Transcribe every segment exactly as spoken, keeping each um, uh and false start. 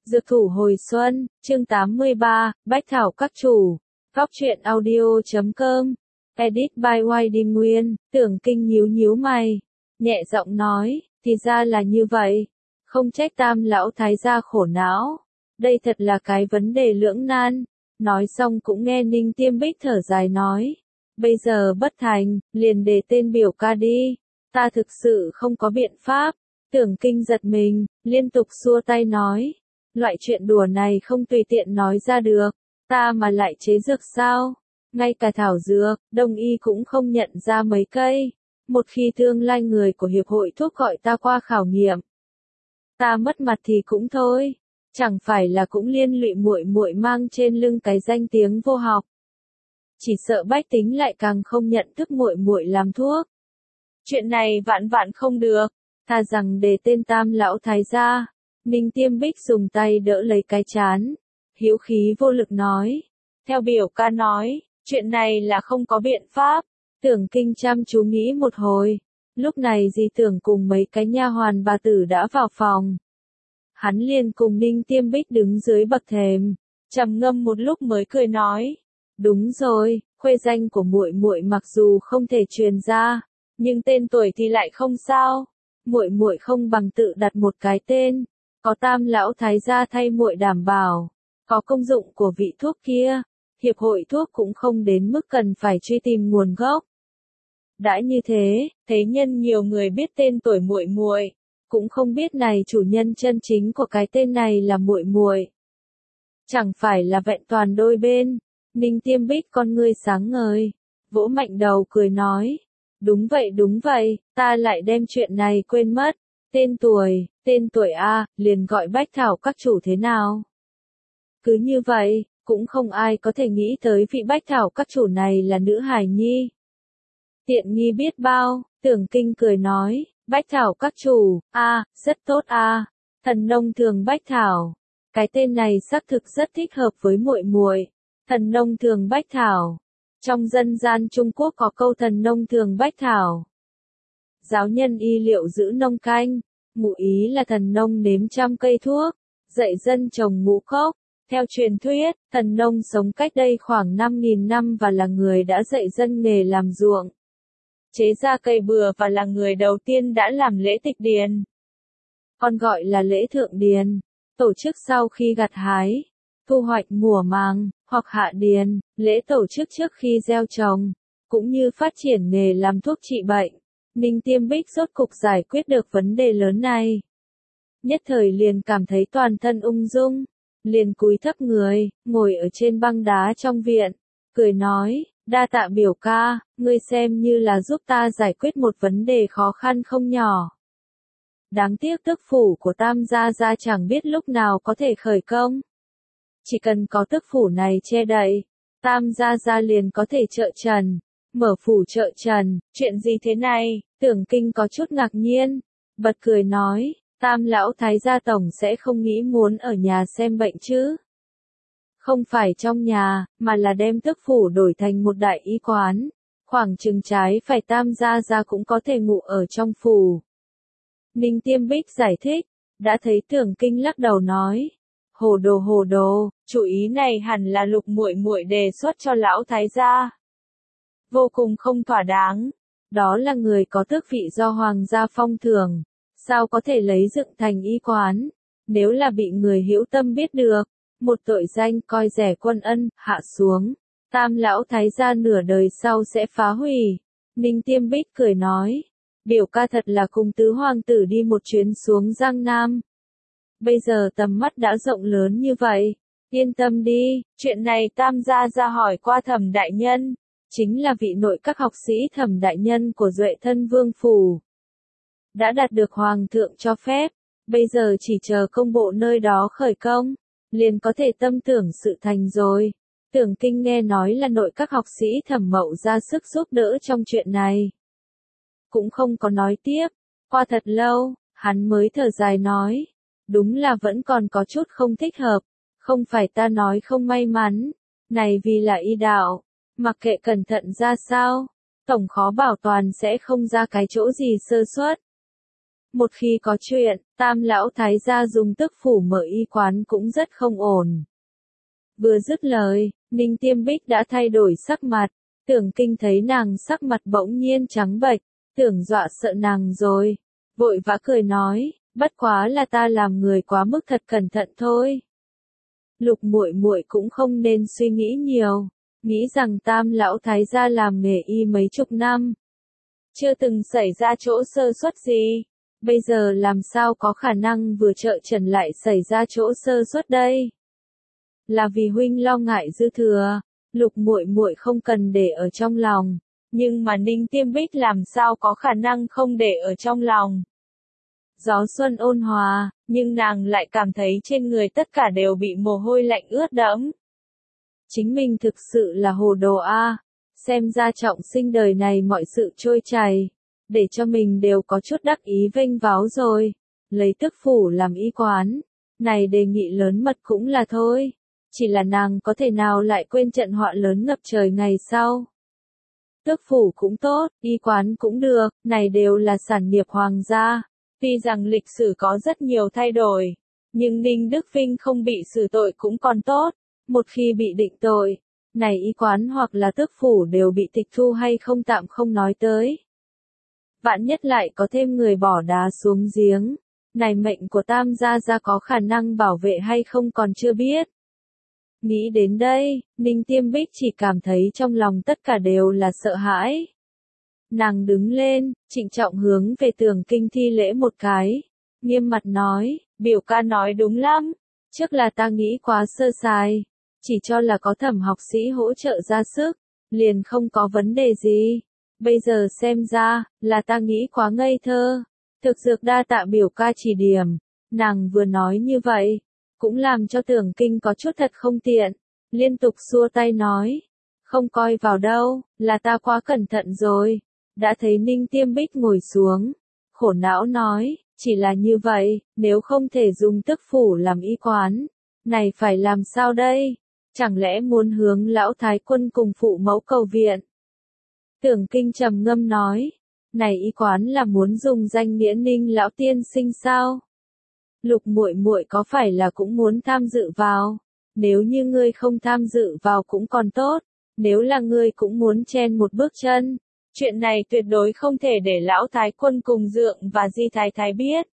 Dược thủ hồi xuân, chương tám mươi ba, Bách Thảo các chủ. Góc truyện audio chấm com. Edit by Y D Nguyên. Tưởng Kinh nhíu nhíu mày, nhẹ giọng nói, thì ra là như vậy. Không trách Tam lão thái gia khổ não. Đây thật là cái vấn đề lưỡng nan. Nói xong cũng nghe Ninh Tiêm Bích thở dài nói. Bây giờ bất thành, liền để tên biểu ca đi. Ta thực sự không có biện pháp. Tưởng Kinh giật mình, liên tục xua tay nói. Loại chuyện đùa này không tùy tiện nói ra được. Ta mà lại chế dược sao? Ngay cả thảo dược, đông y cũng không nhận ra mấy cây. Một khi tương lai người của hiệp hội thuốc gọi ta qua khảo nghiệm, ta mất mặt thì cũng thôi. Chẳng phải là cũng liên lụy muội muội mang trên lưng cái danh tiếng vô học. Chỉ sợ bách tính lại càng không nhận thức muội muội làm thuốc. Chuyện này vạn vạn không được. Thà rằng để tên Tam lão thái gia. Ninh Tiêm Bích dùng tay đỡ lấy cái chán, hữu khí vô lực nói. Theo biểu ca nói, chuyện này là không có biện pháp. Tưởng Kinh chăm chú nghĩ một hồi. Lúc này dì Tưởng cùng mấy cái nha hoàn bà tử đã vào phòng. Hắn liền cùng Ninh Tiêm Bích đứng dưới bậc thềm, trầm ngâm một lúc mới cười nói. Đúng rồi, khuê danh của muội muội mặc dù không thể truyền ra, nhưng tên tuổi thì lại không sao. Muội muội không bằng tự đặt một cái tên. Có Tam lão thái gia thay muội đảm bảo, có công dụng của vị thuốc kia, hiệp hội thuốc cũng không đến mức cần phải truy tìm nguồn gốc. Đã như thế, thế nhân nhiều người biết tên tuổi muội muội, cũng không biết này chủ nhân chân chính của cái tên này là muội muội. Chẳng phải là vẹn toàn đôi bên. Ninh Tiêm Bích con ngươi sáng ngời, vỗ mạnh đầu cười nói, đúng vậy đúng vậy, ta lại đem chuyện này quên mất. Tên tuổi, tên tuổi a, liền gọi Bách Thảo các chủ thế nào? Cứ như vậy, cũng không ai có thể nghĩ tới vị Bách Thảo các chủ này là nữ hài nhi. Tiện nghi biết bao, Tưởng Kinh cười nói, Bách Thảo các chủ, a, rất tốt a, thần nông thường Bách Thảo. Cái tên này xác thực rất thích hợp với muội muội. Thần nông thường Bách Thảo. Trong dân gian Trung Quốc có câu thần nông thường Bách Thảo. Giáo nhân y liệu giữ nông canh, ngụ ý là thần nông nếm trăm cây thuốc, dạy dân trồng ngũ cốc. Theo truyền thuyết, thần nông sống cách đây khoảng năm nghìn năm và là người đã dạy dân nghề làm ruộng, chế ra cây bừa và là người đầu tiên đã làm lễ tịch điền. Còn gọi là lễ thượng điền, tổ chức sau khi gặt hái, thu hoạch mùa màng, hoặc hạ điền, lễ tổ chức trước khi gieo trồng, cũng như phát triển nghề làm thuốc trị bệnh. Ninh Tiêm Bích rốt cục giải quyết được vấn đề lớn này. Nhất thời liền cảm thấy toàn thân ung dung, liền cúi thấp người, ngồi ở trên băng đá trong viện, cười nói, đa tạ biểu ca, ngươi xem như là giúp ta giải quyết một vấn đề khó khăn không nhỏ. Đáng tiếc tước phủ của Tam gia gia chẳng biết lúc nào có thể khởi công. Chỉ cần có tước phủ này che đậy, Tam gia gia liền có thể trợ trần. Mở phủ trợ trần, chuyện gì thế này? Tưởng Kinh có chút ngạc nhiên, bật cười nói, Tam lão thái gia tổng sẽ không nghĩ muốn ở nhà xem bệnh chứ? Không phải trong nhà, mà là đem tước phủ đổi thành một đại y quán, khoảng chừng trái phải Tam gia gia cũng có thể ngủ ở trong phủ. Ninh Tiêm Bích giải thích, đã thấy Tưởng Kinh lắc đầu nói, hồ đồ hồ đồ, chủ ý này hẳn là Lục muội muội đề xuất cho lão thái gia. Vô cùng không thỏa đáng. Đó là người có tước vị do hoàng gia phong thưởng, sao có thể lấy dựng thành y quán? Nếu là bị người hữu tâm biết được, một tội danh coi rẻ quân ân hạ xuống, Tam lão thái gia nửa đời sau sẽ phá hủy. Ninh Tiêm Bích cười nói, biểu ca thật là cùng tứ hoàng tử đi một chuyến xuống Giang Nam. Bây giờ tầm mắt đã rộng lớn như vậy, yên tâm đi, chuyện này Tam gia gia hỏi qua Thẩm đại nhân. Chính là vị nội các học sĩ Thẩm đại nhân của Duệ Thân Vương phủ. Đã đạt được hoàng thượng cho phép, bây giờ chỉ chờ công bộ nơi đó khởi công, liền có thể tâm tưởng sự thành rồi. Tưởng Kinh nghe nói là nội các học sĩ Thẩm Mậu ra sức giúp đỡ trong chuyện này. Cũng không có nói tiếp, qua thật lâu, hắn mới thở dài nói, đúng là vẫn còn có chút không thích hợp, không phải ta nói không may mắn, này vì là y đạo. Mặc kệ cẩn thận ra sao, tổng khó bảo toàn sẽ không ra cái chỗ gì sơ suất. Một khi có chuyện, Tam lão thái gia dùng tức phủ mở y quán cũng rất không ổn. Vừa dứt lời, Ninh Tiêm Bích đã thay đổi sắc mặt, Tưởng Kinh thấy nàng sắc mặt bỗng nhiên trắng bệch, tưởng dọa sợ nàng rồi, vội vã cười nói, bất quá là ta làm người quá mức thật cẩn thận thôi. Lục muội muội cũng không nên suy nghĩ nhiều, nghĩ rằng Tam lão thái gia làm nghề y mấy chục năm, chưa từng xảy ra chỗ sơ suất gì, bây giờ làm sao có khả năng vừa trợ trần lại xảy ra chỗ sơ suất đây? Là vì huynh lo ngại dư thừa, Lục muội muội không cần để ở trong lòng, nhưng mà Ninh Tiêm Bích làm sao có khả năng không để ở trong lòng. Gió xuân ôn hòa, nhưng nàng lại cảm thấy trên người tất cả đều bị mồ hôi lạnh ướt đẫm. Chính mình thực sự là hồ đồ a, xem ra trọng sinh đời này mọi sự trôi chảy, để cho mình đều có chút đắc ý vênh váo rồi, lấy tức phủ làm y quán, này đề nghị lớn mật cũng là thôi, chỉ là nàng có thể nào lại quên trận họa lớn ngập trời ngày sau. Tước phủ cũng tốt, y quán cũng được, này đều là sản nghiệp hoàng gia. Tuy rằng lịch sử có rất nhiều thay đổi, nhưng Ninh Đức Vinh không bị xử tội cũng còn tốt. Một khi bị định tội, này y quán hoặc là tước phủ đều bị tịch thu hay không tạm không nói tới. Vạn nhất lại có thêm người bỏ đá xuống giếng, này mệnh của Tam gia gia có khả năng bảo vệ hay không còn chưa biết. Nghĩ đến đây, Ninh Tiêm Bích chỉ cảm thấy trong lòng tất cả đều là sợ hãi. Nàng đứng lên, trịnh trọng hướng về Tưởng Kinh thi lễ một cái, nghiêm mặt nói, biểu ca nói đúng lắm, trước là ta nghĩ quá sơ sài, chỉ cho là có Thẩm học sĩ hỗ trợ ra sức, liền không có vấn đề gì, bây giờ xem ra, là ta nghĩ quá ngây thơ, thực dược đa tạ biểu ca chỉ điểm, nàng vừa nói như vậy, cũng làm cho Tưởng Kinh có chút thật không tiện, liên tục xua tay nói, không coi vào đâu, là ta quá cẩn thận rồi. Đã thấy Ninh Tiêm Bích ngồi xuống, khổ não nói, chỉ là như vậy, nếu không thể dùng tức phủ làm y quán, này phải làm sao đây? Chẳng lẽ muốn hướng lão thái quân cùng phụ mẫu cầu viện? Tưởng Kinh trầm ngâm nói, này y quán là muốn dùng danh nghĩa Ninh lão tiên sinh sao? Lục muội muội có phải là cũng muốn tham dự vào? Nếu như ngươi không tham dự vào cũng còn tốt, nếu là ngươi cũng muốn chen một bước chân. Chuyện này tuyệt đối không thể để lão thái quân cùng dượng và di thái thái biết.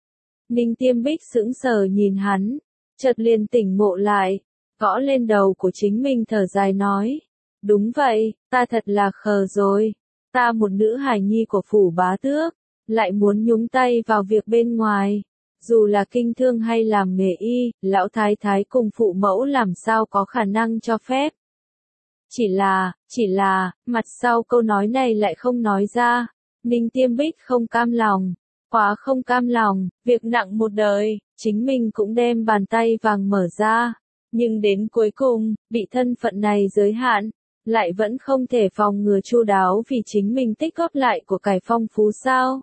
Ninh Tiêm Bích sững sờ nhìn hắn, chợt liền tỉnh ngộ lại, gõ lên đầu của chính mình thở dài nói. Đúng vậy, ta thật là khờ rồi. Ta một nữ hài nhi của phủ bá tước, lại muốn nhúng tay vào việc bên ngoài. Dù là kinh thương hay làm nghề y, lão thái thái cùng phụ mẫu làm sao có khả năng cho phép. Chỉ là, chỉ là, mặt sau câu nói này lại không nói ra, Ninh Tiêm Bích không cam lòng, quá không cam lòng, việc nặng một đời, chính mình cũng đem bàn tay vàng mở ra, nhưng đến cuối cùng, bị thân phận này giới hạn, lại vẫn không thể phòng ngừa chu đáo vì chính mình tích góp lại của cải phong phú sao.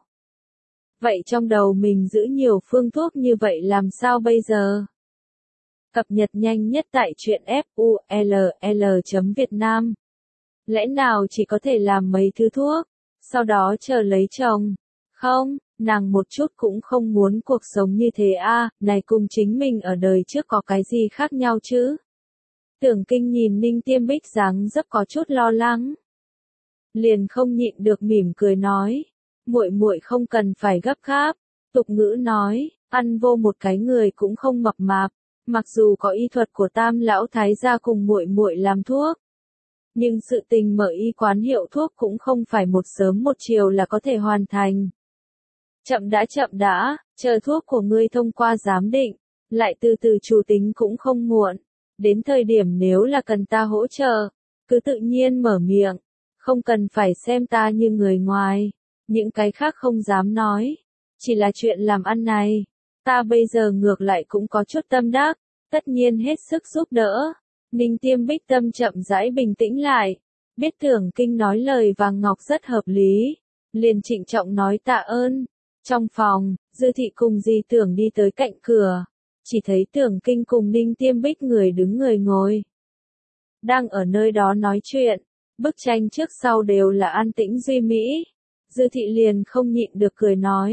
Vậy trong đầu mình giữ nhiều phương thuốc như vậy làm sao bây giờ? Cập nhật nhanh nhất tại truyện F U L L chấm Việt Nam. Lẽ nào chỉ có thể làm mấy thứ thuốc, sau đó chờ lấy chồng? Không, nàng một chút cũng không muốn cuộc sống như thế a, à, này cùng chính mình ở đời trước có cái gì khác nhau chứ? Tưởng Kinh nhìn Ninh Tiêm Bích dáng dấp có chút lo lắng. Liền không nhịn được mỉm cười nói, muội muội không cần phải gấp gáp, tục ngữ nói, ăn vô một cái người cũng không mập mạp. Mặc dù có y thuật của Tam lão thái gia cùng muội muội làm thuốc, nhưng sự tình mở y quán hiệu thuốc cũng không phải một sớm một chiều là có thể hoàn thành. Chậm đã chậm đã, chờ thuốc của ngươi thông qua giám định, lại từ từ chủ tính cũng không muộn. Đến thời điểm nếu là cần ta hỗ trợ, cứ tự nhiên mở miệng, không cần phải xem ta như người ngoài, những cái khác không dám nói, chỉ là chuyện làm ăn này. Ta bây giờ ngược lại cũng có chút tâm đắc, tất nhiên hết sức giúp đỡ. Ninh Tiêm Bích tâm chậm rãi bình tĩnh lại, biết Tưởng Kinh nói lời vàng ngọc rất hợp lý, liền trịnh trọng nói tạ ơn. Trong phòng, Dư Thị cùng Di Tưởng đi tới cạnh cửa, chỉ thấy Tưởng Kinh cùng Ninh Tiêm Bích người đứng người ngồi. Đang ở nơi đó nói chuyện, bức tranh trước sau đều là an tĩnh duy mỹ. Dư Thị liền không nhịn được cười nói,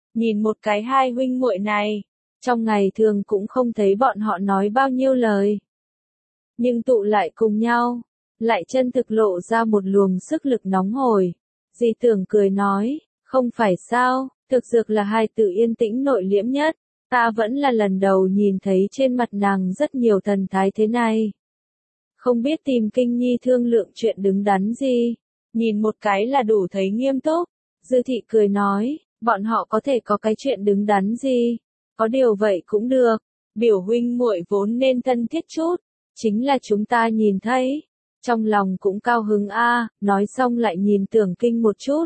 Nhìn một cái hai huynh muội này, trong ngày thường cũng không thấy bọn họ nói bao nhiêu lời. Nhưng tụ lại cùng nhau, lại chân thực lộ ra một luồng sức lực nóng hổi. Di Tưởng cười nói, không phải sao, thực dược là hai tự yên tĩnh nội liễm nhất, ta vẫn là lần đầu nhìn thấy trên mặt nàng rất nhiều thần thái thế này. Không biết tìm Kinh Nhi thương lượng chuyện đứng đắn gì, nhìn một cái là đủ thấy nghiêm túc. Dư Thị cười nói, bọn họ có thể có cái chuyện đứng đắn gì, có điều vậy cũng được, biểu huynh muội vốn nên thân thiết chút, chính là chúng ta nhìn thấy, trong lòng cũng cao hứng a. Nói xong lại nhìn Tưởng Kinh một chút.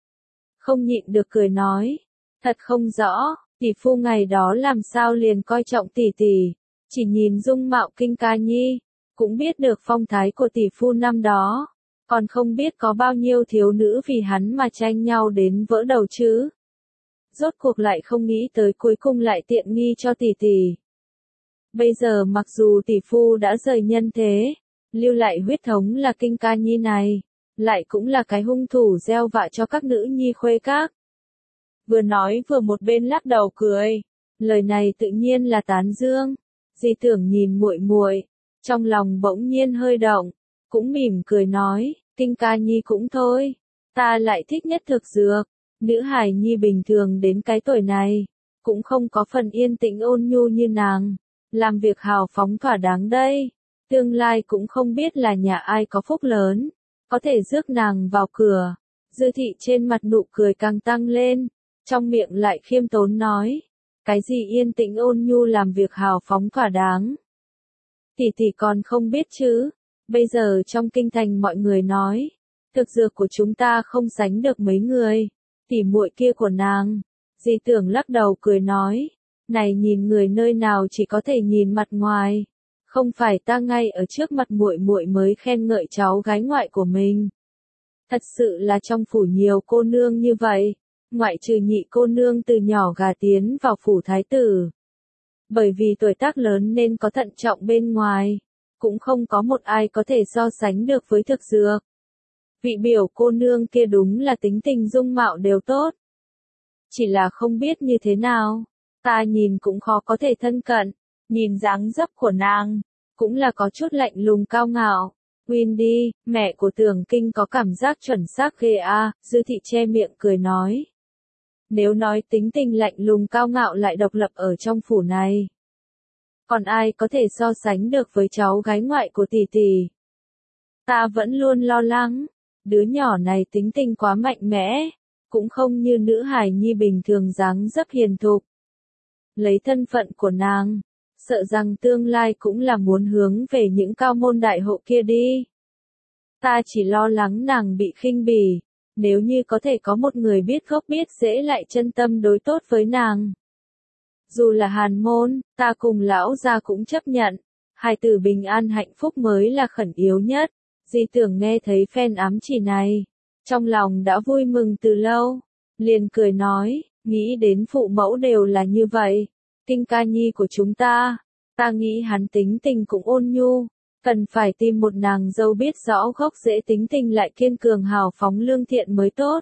Không nhịn được cười nói, thật không rõ, tỷ phu ngày đó làm sao liền coi trọng tỷ tỷ, chỉ nhìn dung mạo Kinh ca nhi, cũng biết được phong thái của tỷ phu năm đó, còn không biết có bao nhiêu thiếu nữ vì hắn mà tranh nhau đến vỡ đầu chứ. Rốt cuộc lại không nghĩ tới cuối cùng lại tiện nghi cho tỷ tỷ. Bây giờ mặc dù tỷ phu đã rời nhân thế, lưu lại huyết thống là Kinh ca nhi này, lại cũng là cái hung thủ gieo vạ cho các nữ nhi khuê các. Vừa nói vừa một bên lắc đầu cười, lời này tự nhiên là tán dương. Di Tưởng nhìn muội muội, trong lòng bỗng nhiên hơi động, cũng mỉm cười nói, Kinh ca nhi cũng thôi, ta lại thích nhất thực dược. Nữ hài nhi bình thường đến cái tuổi này, cũng không có phần yên tĩnh ôn nhu như nàng, làm việc hào phóng thỏa đáng đây, tương lai cũng không biết là nhà ai có phúc lớn, có thể rước nàng vào cửa. Dư Thị trên mặt nụ cười càng tăng lên, trong miệng lại khiêm tốn nói, cái gì yên tĩnh ôn nhu làm việc hào phóng thỏa đáng. Tỷ tỷ còn không biết chứ, bây giờ trong kinh thành mọi người nói, thực dược của chúng ta không sánh được mấy người. Tỷ muội kia của nàng, Di Tưởng lắc đầu cười nói, này nhìn người nơi nào chỉ có thể nhìn mặt ngoài, không phải ta ngay ở trước mặt muội muội mới khen ngợi cháu gái ngoại của mình. Thật sự là trong phủ nhiều cô nương như vậy, ngoại trừ nhị cô nương từ nhỏ gà tiến vào phủ thái tử. Bởi vì tuổi tác lớn nên có thận trọng bên ngoài, cũng không có một ai có thể so sánh được với thực dược. Vị biểu cô nương kia đúng là tính tình dung mạo đều tốt. Chỉ là không biết như thế nào, ta nhìn cũng khó có thể thân cận, nhìn dáng dấp của nàng, cũng là có chút lạnh lùng cao ngạo. Windy, mẹ của Tưởng Kinh có cảm giác chuẩn xác ghê a. Dư Thị che miệng cười nói. Nếu nói tính tình lạnh lùng cao ngạo lại độc lập ở trong phủ này, còn ai có thể so sánh được với cháu gái ngoại của tỷ tỷ? Ta vẫn luôn lo lắng. Đứa nhỏ này tính tình quá mạnh mẽ, cũng không như nữ hài nhi bình thường dáng dấp hiền thục. Lấy thân phận của nàng, sợ rằng tương lai cũng là muốn hướng về những cao môn đại hộ kia đi. Ta chỉ lo lắng nàng bị khinh bỉ, nếu như có thể có một người biết gốc biết rễ lại chân tâm đối tốt với nàng. Dù là hàn môn, ta cùng lão gia cũng chấp nhận, hài tử bình an hạnh phúc mới là khẩn yếu nhất. Di Tưởng nghe thấy phen ám chỉ này, trong lòng đã vui mừng từ lâu, liền cười nói, nghĩ đến phụ mẫu đều là như vậy, Kinh ca nhi của chúng ta, ta nghĩ hắn tính tình cũng ôn nhu, cần phải tìm một nàng dâu biết rõ gốc rễ tính tình lại kiên cường hào phóng lương thiện mới tốt.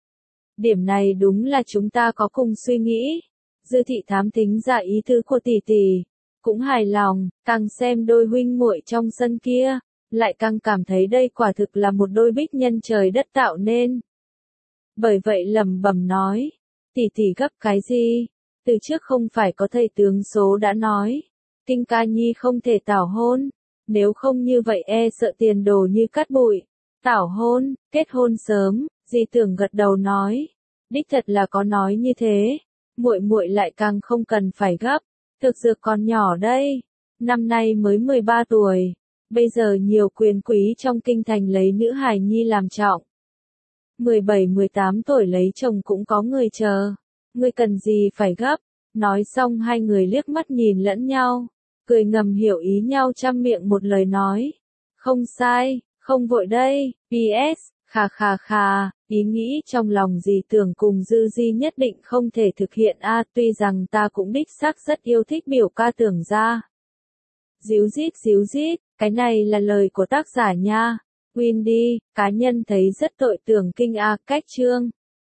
Điểm này đúng là chúng ta có cùng suy nghĩ. Dư Thị thám thính ra ý tứ của tỷ tỷ, cũng hài lòng, càng xem đôi huynh muội trong sân kia, lại càng cảm thấy đây quả thực là một đôi bích nhân trời đất tạo nên. Bởi vậy lẩm bẩm nói, tỷ tỷ gấp cái gì? Từ trước không phải có thầy tướng số đã nói, Kinh ca nhi không thể tảo hôn, nếu không như vậy e sợ tiền đồ như cát bụi. Tảo hôn, kết hôn sớm, Di Tưởng gật đầu nói, đích thật là có nói như thế, muội muội lại càng không cần phải gấp, thực dược còn nhỏ đây, năm nay mới mười ba tuổi. Bây giờ nhiều quyền quý trong kinh thành lấy nữ hài nhi làm trọng. mười bảy mười tám tuổi lấy chồng cũng có người chờ. Ngươi cần gì phải gấp. Nói xong hai người liếc mắt nhìn lẫn nhau. Cười ngầm hiểu ý nhau trăm miệng một lời nói. Không sai, không vội đây. pê ét, khà khà khà, ý nghĩ trong lòng Di Tưởng cùng Dư Di nhất định không thể thực hiện a. Tuy rằng ta cũng đích xác rất yêu thích biểu ca Tưởng gia. Díu dít díu dít, cái này là lời của tác giả nha. Windy, cá nhân thấy rất tội Tưởng Kinh a. Cách chương